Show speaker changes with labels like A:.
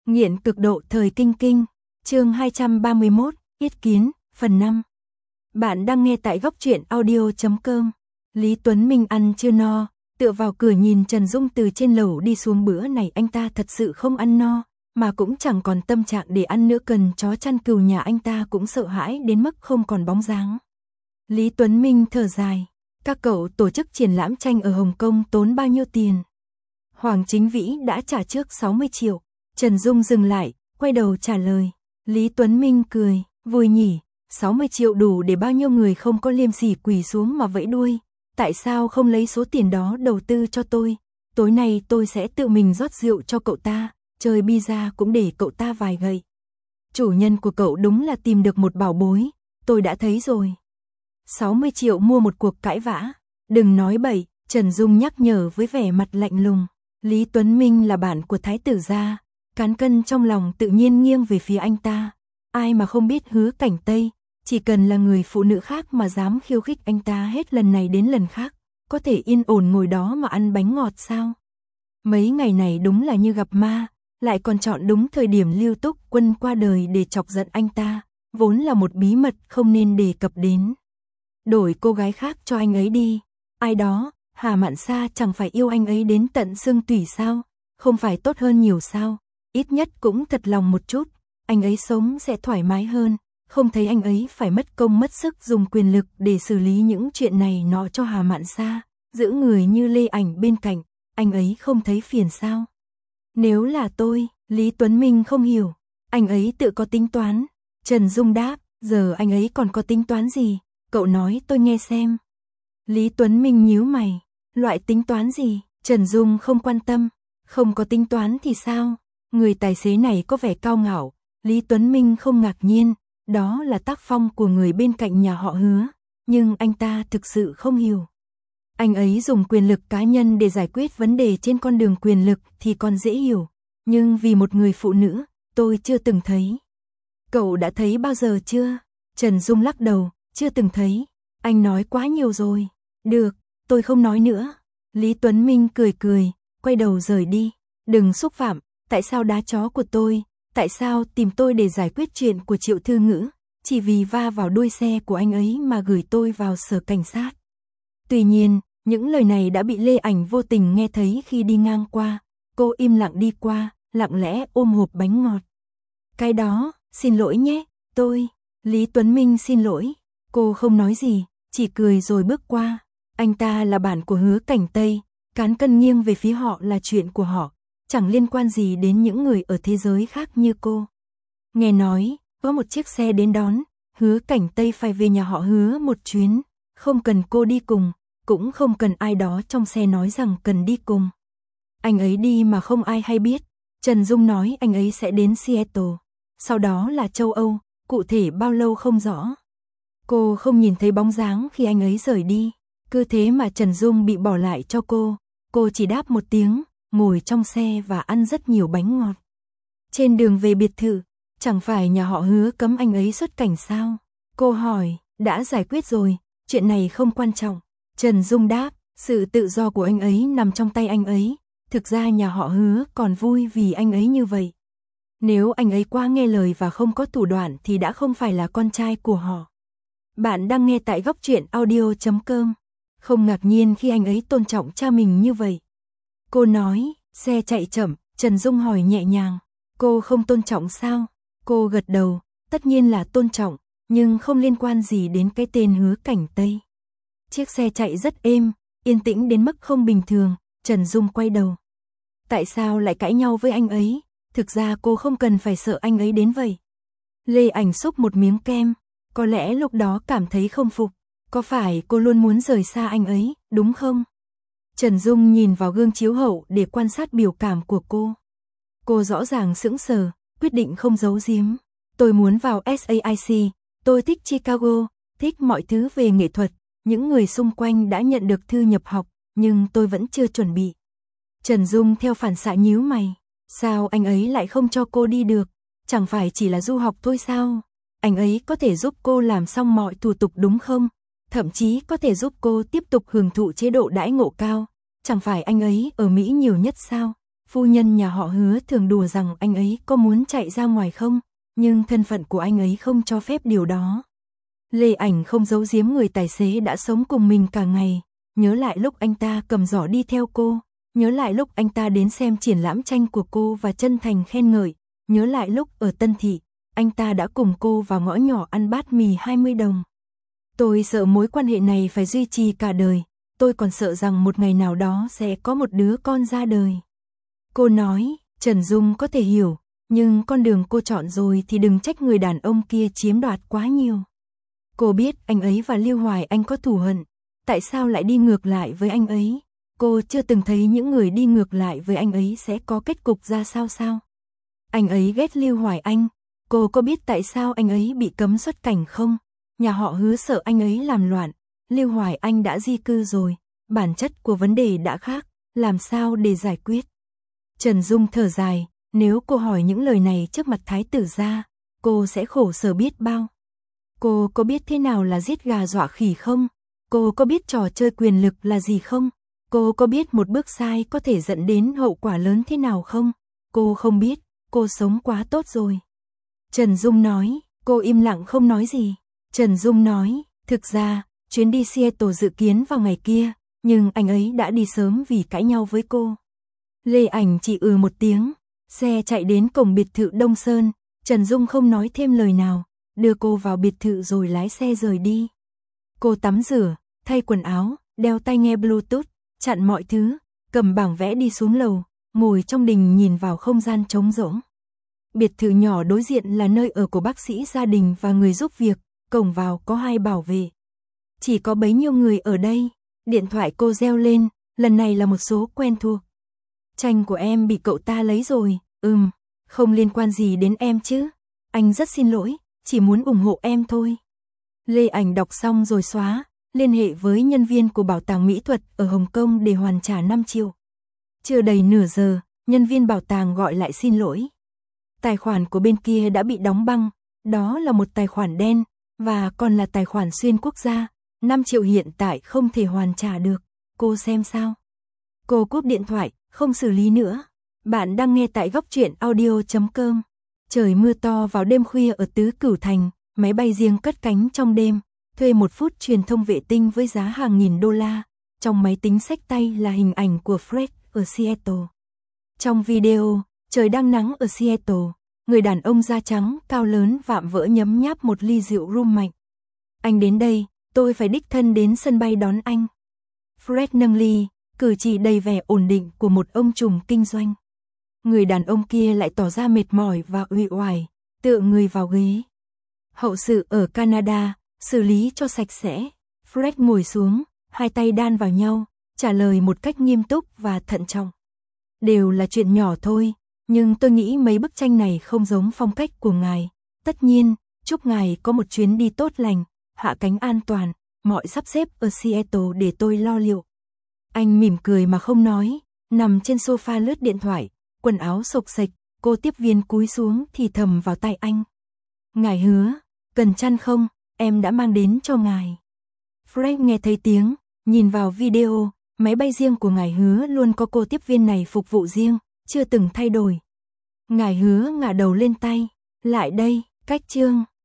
A: Nghiện cực độ thời kinh kinh, chương 231, Yết kiến, phần 5. Bạn đang nghe tại góc truyện audio.com. Lý Tuấn Minh ăn chưa no, tựa vào cửa nhìn Trần Dung từ trên lầu đi xuống. Bữa này anh ta thật sự không ăn no, mà cũng chẳng còn tâm trạng để ăn nữa. Cần chó chăn cừu nhà anh ta cũng sợ hãi đến mức không còn bóng dáng. Lý Tuấn Minh thở dài, các cậu tổ chức triển lãm tranh ở Hồng Kông tốn bao nhiêu tiền? Hoàng Chính Vĩ đã trả trước 60 triệu. Trần Dung dừng lại, quay đầu trả lời. Lý Tuấn Minh cười, vui nhỉ, 60 triệu đủ để bao nhiêu người không có liêm sỉ quỳ xuống mà vẫy đuôi. Tại sao không lấy số tiền đó đầu tư cho tôi? Tối nay tôi sẽ tự mình rót rượu cho cậu ta, chơi bida cũng để cậu ta vài gậy. Chủ nhân của cậu đúng là tìm được một bảo bối, tôi đã thấy rồi. 60 triệu mua một cuộc cãi vã. Đừng nói bậy, Trần Dung nhắc nhở với vẻ mặt lạnh lùng. Lý Tuấn Minh là bạn của Thái tử gia, cán cân trong lòng tự nhiên nghiêng về phía anh ta. Ai mà không biết Hứa Cảnh Tây, chỉ cần là người phụ nữ khác mà dám khiêu khích anh ta hết lần này đến lần khác, có thể yên ổn ngồi đó mà ăn bánh ngọt sao? Mấy ngày này đúng là như gặp ma, lại còn chọn đúng thời điểm Lưu Túc Quân qua đời để chọc giận anh ta, vốn là một bí mật không nên đề cập đến. Đổi cô gái khác cho anh ấy đi. Ai đó, Hà Mạn Sa chẳng phải yêu anh ấy đến tận xương tủy sao? Không phải tốt hơn nhiều sao? Ít nhất cũng thật lòng một chút, anh ấy sống sẽ thoải mái hơn, không thấy anh ấy phải mất công mất sức dùng quyền lực để xử lý những chuyện này nọ cho Hà Mạn Sa, giữ người như Lê Ảnh bên cạnh, anh ấy không thấy phiền sao? Nếu là tôi, Lý Tuấn Minh không hiểu, anh ấy tự có tính toán. Trần Dung đáp, giờ anh ấy còn có tính toán gì? Cậu nói tôi nghe xem. Lý Tuấn Minh nhíu mày, loại tính toán gì? Trần Dung không quan tâm, không có tính toán thì sao? Người tài xế này có vẻ cao ngạo, Lý Tuấn Minh không ngạc nhiên, đó là tác phong của người bên cạnh nhà họ Hứa, nhưng anh ta thực sự không hiểu. Anh ấy dùng quyền lực cá nhân để giải quyết vấn đề trên con đường quyền lực thì còn dễ hiểu, nhưng vì một người phụ nữ, tôi chưa từng thấy. Cậu đã thấy bao giờ chưa? Trần Dung lắc đầu, chưa từng thấy, anh nói quá nhiều rồi. Được, tôi không nói nữa. Lý Tuấn Minh cười cười, quay đầu rời đi. Đừng xúc phạm, tại sao đá chó của tôi, tại sao tìm tôi để giải quyết chuyện của Triệu Thư Ngữ, chỉ vì va vào đuôi xe của anh ấy mà gửi tôi vào sở cảnh sát. Tuy nhiên, những lời này đã bị Lê Ảnh vô tình nghe thấy khi đi ngang qua, cô im lặng đi qua, lặng lẽ ôm hộp bánh ngọt. Cái đó, xin lỗi nhé, Lý Tuấn Minh xin lỗi, cô không nói gì, chỉ cười rồi bước qua. Anh ta là bạn của Hứa Cảnh Tây, cán cân nghiêng về phía họ là chuyện của họ, chẳng liên quan gì đến những người ở thế giới khác như cô. Nghe nói, có một chiếc xe đến đón, Hứa Cảnh Tây phải về nhà họ Hứa một chuyến, không cần cô đi cùng, cũng không cần ai đó trong xe nói rằng cần đi cùng. Anh ấy đi mà không ai hay biết, Trần Dung nói anh ấy sẽ đến Seattle, sau đó là châu Âu, cụ thể bao lâu không rõ. Cô không nhìn thấy bóng dáng khi anh ấy rời đi, cứ thế mà Trần Dung bị bỏ lại cho cô chỉ đáp một tiếng, ngồi trong xe và ăn rất nhiều bánh ngọt. Trên đường về biệt thự, chẳng phải nhà họ Hứa cấm anh ấy xuất cảnh sao? Cô hỏi, đã giải quyết rồi, chuyện này không quan trọng. Trần Dung đáp, sự tự do của anh ấy nằm trong tay anh ấy, thực ra nhà họ Hứa còn vui vì anh ấy như vậy. Nếu anh ấy quá nghe lời và không có thủ đoạn thì đã không phải là con trai của họ. Bạn đang nghe tại góc truyện audio.com. Không ngạc nhiên khi anh ấy tôn trọng cha mình như vậy. Cô nói, xe chạy chậm, Trần Dung hỏi nhẹ nhàng, cô không tôn trọng sao? Cô gật đầu, tất nhiên là tôn trọng, nhưng không liên quan gì đến cái tên Hứa Cảnh Tây. Chiếc xe chạy rất êm, yên tĩnh đến mức không bình thường, Trần Dung quay đầu. Tại sao lại cãi nhau với anh ấy? Thực ra cô không cần phải sợ anh ấy đến vậy. Lê Ảnh xúc một miếng kem, có lẽ lúc đó cảm thấy không phục. Có phải cô luôn muốn rời xa anh ấy, đúng không? Trần Dung nhìn vào gương chiếu hậu để quan sát biểu cảm của cô. Cô rõ ràng sững sờ, quyết định không giấu giếm. Tôi muốn vào SAIC, tôi thích Chicago, thích mọi thứ về nghệ thuật. Những người xung quanh đã nhận được thư nhập học, nhưng tôi vẫn chưa chuẩn bị. Trần Dung theo phản xạ nhíu mày. Sao anh ấy lại không cho cô đi được? Chẳng phải chỉ là du học thôi sao? Anh ấy có thể giúp cô làm xong mọi thủ tục đúng không? Thậm chí có thể giúp cô tiếp tục hưởng thụ chế độ đãi ngộ cao. Chẳng phải anh ấy ở Mỹ nhiều nhất sao? Phu nhân nhà họ Hứa thường đùa rằng anh ấy có muốn chạy ra ngoài không, nhưng thân phận của anh ấy không cho phép điều đó. Lê Ảnh không giấu giếm người tài xế đã sống cùng mình cả ngày, nhớ lại lúc anh ta cầm giỏ đi theo cô, nhớ lại lúc anh ta đến xem triển lãm tranh của cô và chân thành khen ngợi, nhớ lại lúc ở Tân Thị, anh ta đã cùng cô vào ngõ nhỏ ăn bát mì 20 đồng. Tôi sợ mối quan hệ này phải duy trì cả đời, tôi còn sợ rằng một ngày nào đó sẽ có một đứa con ra đời. Cô nói, Trần Dung có thể hiểu, nhưng con đường cô chọn rồi thì đừng trách người đàn ông kia chiếm đoạt quá nhiều. Cô biết anh ấy và Lưu Hoài Anh có thù hận, tại sao lại đi ngược lại với anh ấy? Cô chưa từng thấy những người đi ngược lại với anh ấy sẽ có kết cục ra sao? Anh ấy ghét Lưu Hoài Anh, cô có biết tại sao anh ấy bị cấm xuất cảnh không? Nhà họ Hứa sợ anh ấy làm loạn, Lưu Hoài Anh đã di cư rồi, bản chất của vấn đề đã khác, làm sao để giải quyết? Trần Dung thở dài, nếu cô hỏi những lời này trước mặt thái tử gia, cô sẽ khổ sở biết bao. Cô có biết thế nào là giết gà dọa khỉ không? Cô có biết trò chơi quyền lực là gì không? Cô có biết một bước sai có thể dẫn đến hậu quả lớn thế nào không? Cô không biết, cô sống quá tốt rồi. Trần Dung nói, cô im lặng không nói gì. Trần Dung nói, thực ra, chuyến đi Seattle dự kiến vào ngày kia, nhưng anh ấy đã đi sớm vì cãi nhau với cô. Lê Ảnh chỉ một tiếng, xe chạy đến cổng biệt thự Đông Sơn, Trần Dung không nói thêm lời nào, đưa cô vào biệt thự rồi lái xe rời đi. Cô tắm rửa, thay quần áo, đeo tai nghe Bluetooth, chặn mọi thứ, cầm bảng vẽ đi xuống lầu, ngồi trong đình nhìn vào không gian trống rỗng. Biệt thự nhỏ đối diện là nơi ở của bác sĩ gia đình và người giúp việc, cổng vào có 2 bảo vệ. Chỉ có bấy nhiêu người ở đây, điện thoại cô reo lên, lần này là một số quen thuộc. Tranh của em bị cậu ta lấy rồi, không liên quan gì đến em chứ. Anh rất xin lỗi, chỉ muốn ủng hộ em thôi. Lê Ảnh đọc xong rồi xóa, liên hệ với nhân viên của bảo tàng mỹ thuật ở Hồng Kông để hoàn trả 5 triệu. Chưa đầy nửa giờ, nhân viên bảo tàng gọi lại xin lỗi. Tài khoản của bên kia đã bị đóng băng, đó là một tài khoản đen, và còn là tài khoản xuyên quốc gia, 5 triệu hiện tại không thể hoàn trả được, cô xem sao? Cô cúp điện thoại, không xử lý nữa. Bạn đang nghe tại góc truyện audio.com. Trời mưa to vào đêm khuya ở Tứ Cửu Thành, máy bay riêng cất cánh trong đêm, thuê 1 phút truyền thông vệ tinh với giá hàng nghìn đô la. Trong máy tính xách tay là hình ảnh của Fred ở Seattle. Trong video, trời đang nắng ở Seattle, người đàn ông da trắng, cao lớn vạm vỡ nhấm nháp một ly rượu rum mạnh. Anh đến đây, tôi phải đích thân đến sân bay đón anh. Fred nâng ly, cử chỉ đầy vẻ ổn định của một ông trùm kinh doanh. Người đàn ông kia lại tỏ ra mệt mỏi và uể oải, tựa người vào ghế. Hậu sự ở Canada, xử lý cho sạch sẽ. Fred ngồi xuống, 2 tay đan vào nhau, trả lời một cách nghiêm túc và thận trọng. Đều là chuyện nhỏ thôi, nhưng tôi nghĩ mấy bức tranh này không giống phong cách của ngài. Tất nhiên, chúc ngài có một chuyến đi tốt lành, hạ cánh an toàn, mọi sắp xếp ở Seattle để tôi lo liệu. Anh mỉm cười mà không nói, nằm trên sofa lướt điện thoại, quần áo xộc xệch, cô tiếp viên cúi xuống thì thầm vào tai anh. Ngài Hứa, cần chăn không, em đã mang đến cho ngài. Fred nghe thấy tiếng, nhìn vào video, máy bay riêng của ngài Hứa luôn có cô tiếp viên này phục vụ riêng, chưa từng thay đổi. Ngài Hứa ngả đầu lên tay, lại đây, cách chương.